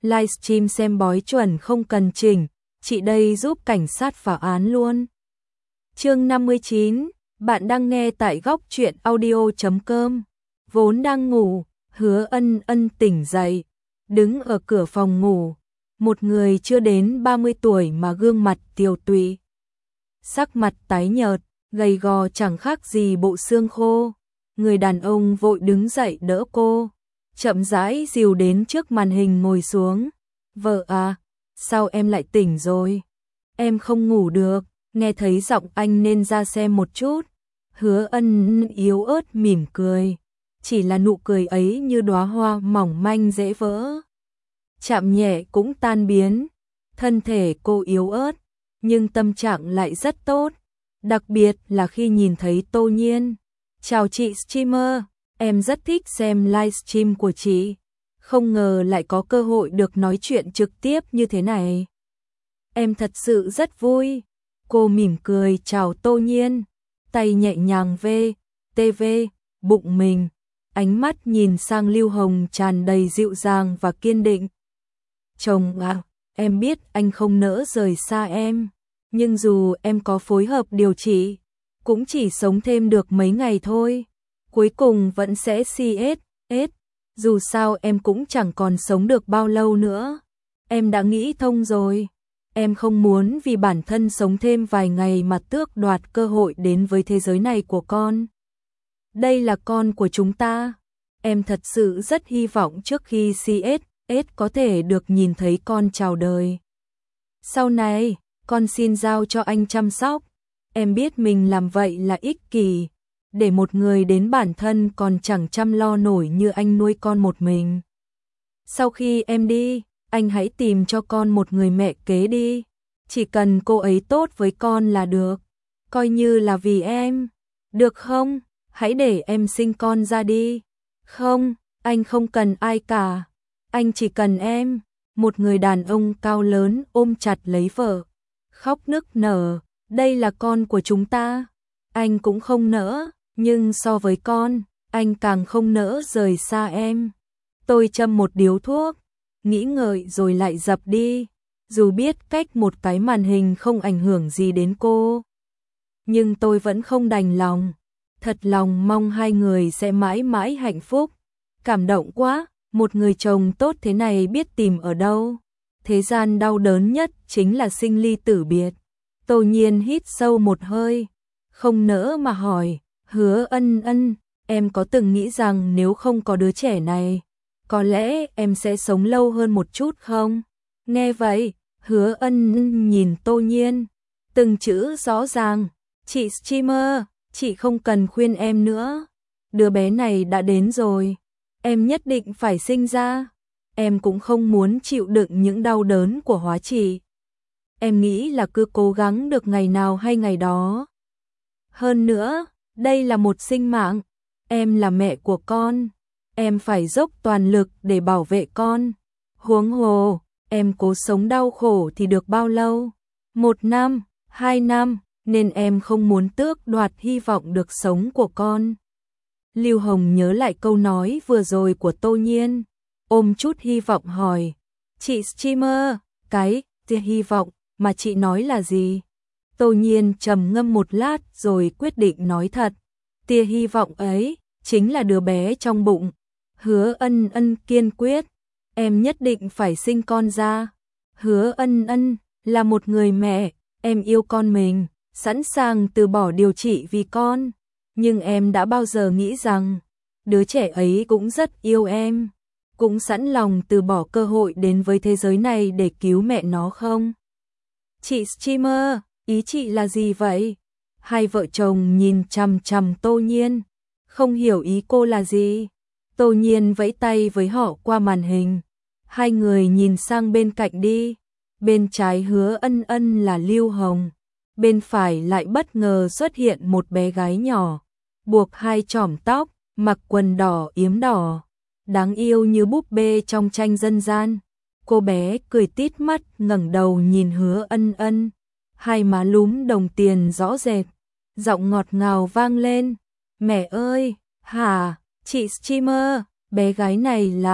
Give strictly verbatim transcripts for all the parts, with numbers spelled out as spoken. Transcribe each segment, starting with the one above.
livestream xem bói chuẩn không cần chỉnh, chị đây giúp cảnh sát phá án luôn. Chương năm mươi chín, bạn đang nghe tại góc truyện audio chấm com. Vốn đang ngủ, Hứa Ân Ân tỉnh dậy, đứng ở cửa phòng ngủ, một người chưa đến ba mươi tuổi mà gương mặt tiều tụy, sắc mặt tái nhợt, gầy gò chẳng khác gì bộ xương khô. Người đàn ông vội đứng dậy đỡ cô, chậm rãi dìu đến trước màn hình ngồi xuống. Vợ à, sao em lại tỉnh rồi? Em không ngủ được, nghe thấy giọng anh nên ra xem một chút. Hứa Ân yếu ớt mỉm cười, chỉ là nụ cười ấy như đóa hoa mỏng manh dễ vỡ, chạm nhẹ cũng tan biến. Thân thể cô yếu ớt, nhưng tâm trạng lại rất tốt, đặc biệt là khi nhìn thấy Tô Nhiên. Chào chị streamer, em rất thích xem livestream của chị, không ngờ lại có cơ hội được nói chuyện trực tiếp như thế này. Em thật sự rất vui. Cô mỉm cười chào Tô Nhiên, tay nhẹ nhàng vê, tê vê, bụng mình, ánh mắt nhìn sang Lưu Hồng tràn đầy dịu dàng và kiên định. Chồng à, em biết anh không nỡ rời xa em, nhưng dù em có phối hợp điều trị, cũng chỉ sống thêm được mấy ngày thôi, cuối cùng vẫn sẽ xê ét ét, dù sao em cũng chẳng còn sống được bao lâu nữa. Em đã nghĩ thông rồi, em không muốn vì bản thân sống thêm vài ngày mà tước đoạt cơ hội đến với thế giới này của con. Đây là con của chúng ta, em thật sự rất hy vọng trước khi xê ét ét có thể được nhìn thấy con chào đời. Sau này, con xin giao cho anh chăm sóc. Em biết mình làm vậy là ích kỷ, để một người đến bản thân còn chẳng chăm lo nổi như anh nuôi con một mình. Sau khi em đi, anh hãy tìm cho con một người mẹ kế đi, chỉ cần cô ấy tốt với con là được, coi như là vì em, được không? Hãy để em sinh con ra đi. Không, anh không cần ai cả, anh chỉ cần em. Một người đàn ông cao lớn ôm chặt lấy vợ, khóc nức nở. Đây là con của chúng ta. Anh cũng không nỡ, nhưng so với con, anh càng không nỡ rời xa em. Tôi châm một điếu thuốc, nghĩ ngợi rồi lại dập đi, dù biết cách một cái màn hình không ảnh hưởng gì đến cô. Nhưng tôi vẫn không đành lòng, thật lòng mong hai người sẽ mãi mãi hạnh phúc. Cảm động quá, một người chồng tốt thế này biết tìm ở đâu. Thế gian đau đớn nhất chính là sinh ly tử biệt. Tô Nhiên hít sâu một hơi, không nỡ mà hỏi, Hứa Ân Ân, em có từng nghĩ rằng nếu không có đứa trẻ này, có lẽ em sẽ sống lâu hơn một chút không? Nghe vậy, Hứa Ân Ân nhìn Tô Nhiên, từng chữ rõ ràng, chị streamer, chị không cần khuyên em nữa, đứa bé này đã đến rồi, em nhất định phải sinh ra, em cũng không muốn chịu đựng những đau đớn của hóa trị. Em nghĩ là cứ cố gắng được ngày nào hay ngày đó. Hơn nữa, đây là một sinh mạng, em là mẹ của con, em phải dốc toàn lực để bảo vệ con. Huống hồ, em cố sống đau khổ thì được bao lâu? Một năm, hai năm, nên em không muốn tước đoạt hy vọng được sống của con. Lưu Hồng nhớ lại câu nói vừa rồi của Tô Nhiên, ôm chút hy vọng hỏi, chị streamer, cái tia hy vọng mà chị nói là gì? Tô Nhiên trầm ngâm một lát rồi quyết định nói thật, tia hy vọng ấy chính là đứa bé trong bụng. Hứa Ân Ân kiên quyết, em nhất định phải sinh con ra. Hứa Ân Ân là một người mẹ, em yêu con mình, sẵn sàng từ bỏ điều trị vì con, nhưng em đã bao giờ nghĩ rằng đứa trẻ ấy cũng rất yêu em, cũng sẵn lòng từ bỏ cơ hội đến với thế giới này để cứu mẹ nó không? Chị streamer, ý chị là gì vậy? Hai vợ chồng nhìn chằm chằm Tô Nhiên, không hiểu ý cô là gì. Tô Nhiên vẫy tay với họ qua màn hình, hai người nhìn sang bên cạnh đi. Bên trái Hứa Ân Ân là Lưu Hồng, bên phải lại bất ngờ xuất hiện một bé gái nhỏ, buộc hai chỏm tóc, mặc quần đỏ yếm đỏ, đáng yêu như búp bê trong tranh dân gian. Cô bé cười tít mắt ngẩng đầu nhìn Hứa Ân Ân, hai má lúm đồng tiền rõ rệt, giọng ngọt ngào vang lên, mẹ ơi, hả, chị streamer, bé gái này là,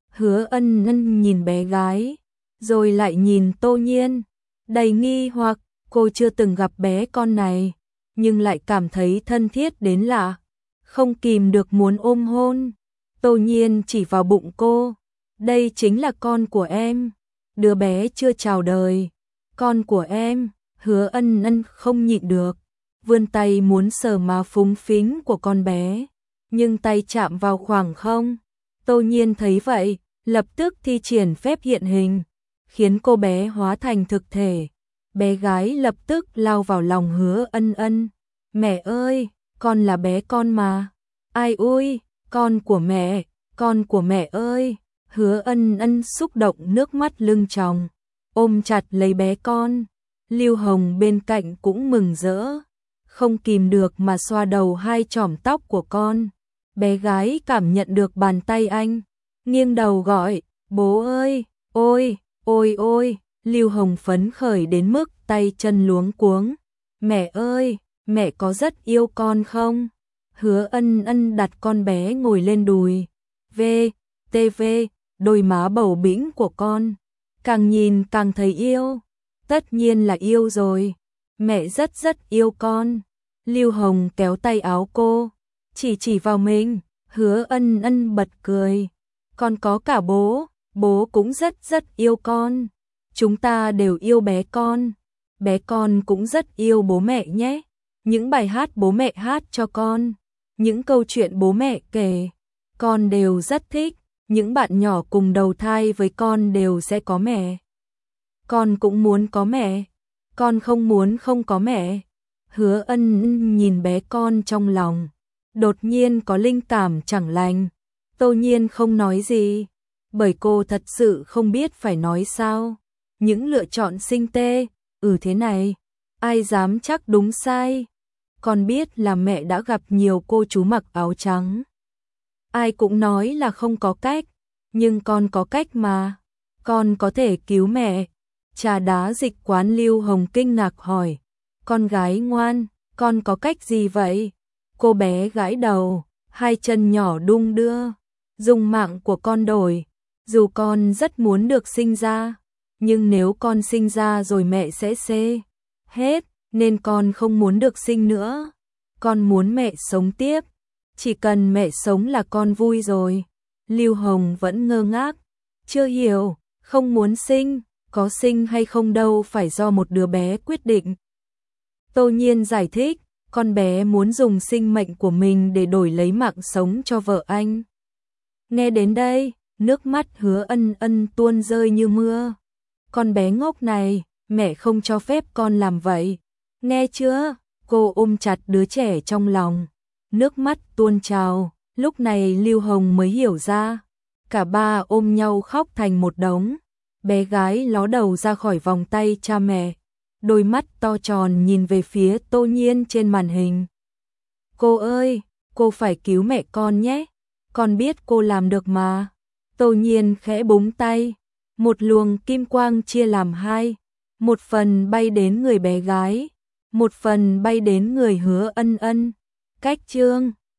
Hứa Ân Ân nhìn bé gái, rồi lại nhìn Tô Nhiên, đầy nghi hoặc, cô chưa từng gặp bé con này, nhưng lại cảm thấy thân thiết đến lạ, không kìm được muốn ôm hôn. Tô Nhiên chỉ vào bụng cô, đây chính là con của em, đứa bé chưa chào đời, con của em. Hứa Ân Ân không nhịn được, vươn tay muốn sờ má phúng phính của con bé, nhưng tay chạm vào khoảng không. Tô Nhiên thấy vậy, lập tức thi triển phép hiện hình, khiến cô bé hóa thành thực thể. Bé gái lập tức lao vào lòng Hứa Ân Ân. Mẹ ơi, con là bé con mà. Ai ui, con của mẹ, con của mẹ ơi. Hứa Ân Ân xúc động nước mắt lưng tròng, ôm chặt lấy bé con. Lưu Hồng bên cạnh cũng mừng rỡ, không kìm được mà xoa đầu hai chòm tóc của con. Bé gái cảm nhận được bàn tay anh, nghiêng đầu gọi, bố ơi, ôi, ôi ôi. Lưu Hồng phấn khởi đến mức tay chân luống cuống. Mẹ ơi, mẹ có rất yêu con không? Hứa Ân Ân đặt con bé ngồi lên đùi. V, tê vê, đôi má bầu bĩnh của con, càng nhìn càng thấy yêu. Tất nhiên là yêu rồi, mẹ rất rất yêu con. Lưu Hồng kéo tay áo cô, chỉ chỉ vào mình. Hứa Ân Ân bật cười. Con có cả bố, bố cũng rất rất yêu con. Chúng ta đều yêu bé con, bé con cũng rất yêu bố mẹ nhé. Những bài hát bố mẹ hát cho con, những câu chuyện bố mẹ kể, con đều rất thích. Những bạn nhỏ cùng đầu thai với con đều sẽ có mẹ. Con cũng muốn có mẹ, con không muốn không có mẹ. Hứa Ân Ân nhìn bé con trong lòng, đột nhiên có linh cảm chẳng lành. Tô Nhiên không nói gì, bởi cô thật sự không biết phải nói sao. Những lựa chọn sinh tê, ừ thế này, ai dám chắc đúng sai. Con biết là mẹ đã gặp nhiều cô chú mặc áo trắng. Ai cũng nói là không có cách, nhưng con có cách mà. Con có thể cứu mẹ. Trà đá dịch quán Lưu Hồng kinh ngạc hỏi. Con gái ngoan, con có cách gì vậy? Cô bé gãi đầu, hai chân nhỏ đung đưa. Dùng mạng của con đổi. Dù con rất muốn được sinh ra, nhưng nếu con sinh ra rồi mẹ sẽ xê hết, nên con không muốn được sinh nữa. Con muốn mẹ sống tiếp. Chỉ cần mẹ sống là con vui rồi. Lưu Hồng vẫn ngơ ngác, chưa hiểu, không muốn sinh, có sinh hay không đâu phải do một đứa bé quyết định. Tô Nhiên giải thích, con bé muốn dùng sinh mệnh của mình để đổi lấy mạng sống cho vợ anh. Nghe đến đây, nước mắt Hứa Ân Ân tuôn rơi như mưa. Con bé ngốc này, mẹ không cho phép con làm vậy. Nghe chưa? Cô ôm chặt đứa trẻ trong lòng, nước mắt tuôn trào. Lúc này Lưu Hồng mới hiểu ra, cả ba ôm nhau khóc thành một đống. Bé gái ló đầu ra khỏi vòng tay cha mẹ, đôi mắt to tròn nhìn về phía Tô Nhiên trên màn hình. Cô ơi, cô phải cứu mẹ con nhé, con biết cô làm được mà. Tô Nhiên khẽ búng tay, một luồng kim quang chia làm hai, một phần bay đến người bé gái, một phần bay đến người Hứa Ân Ân. Cách chương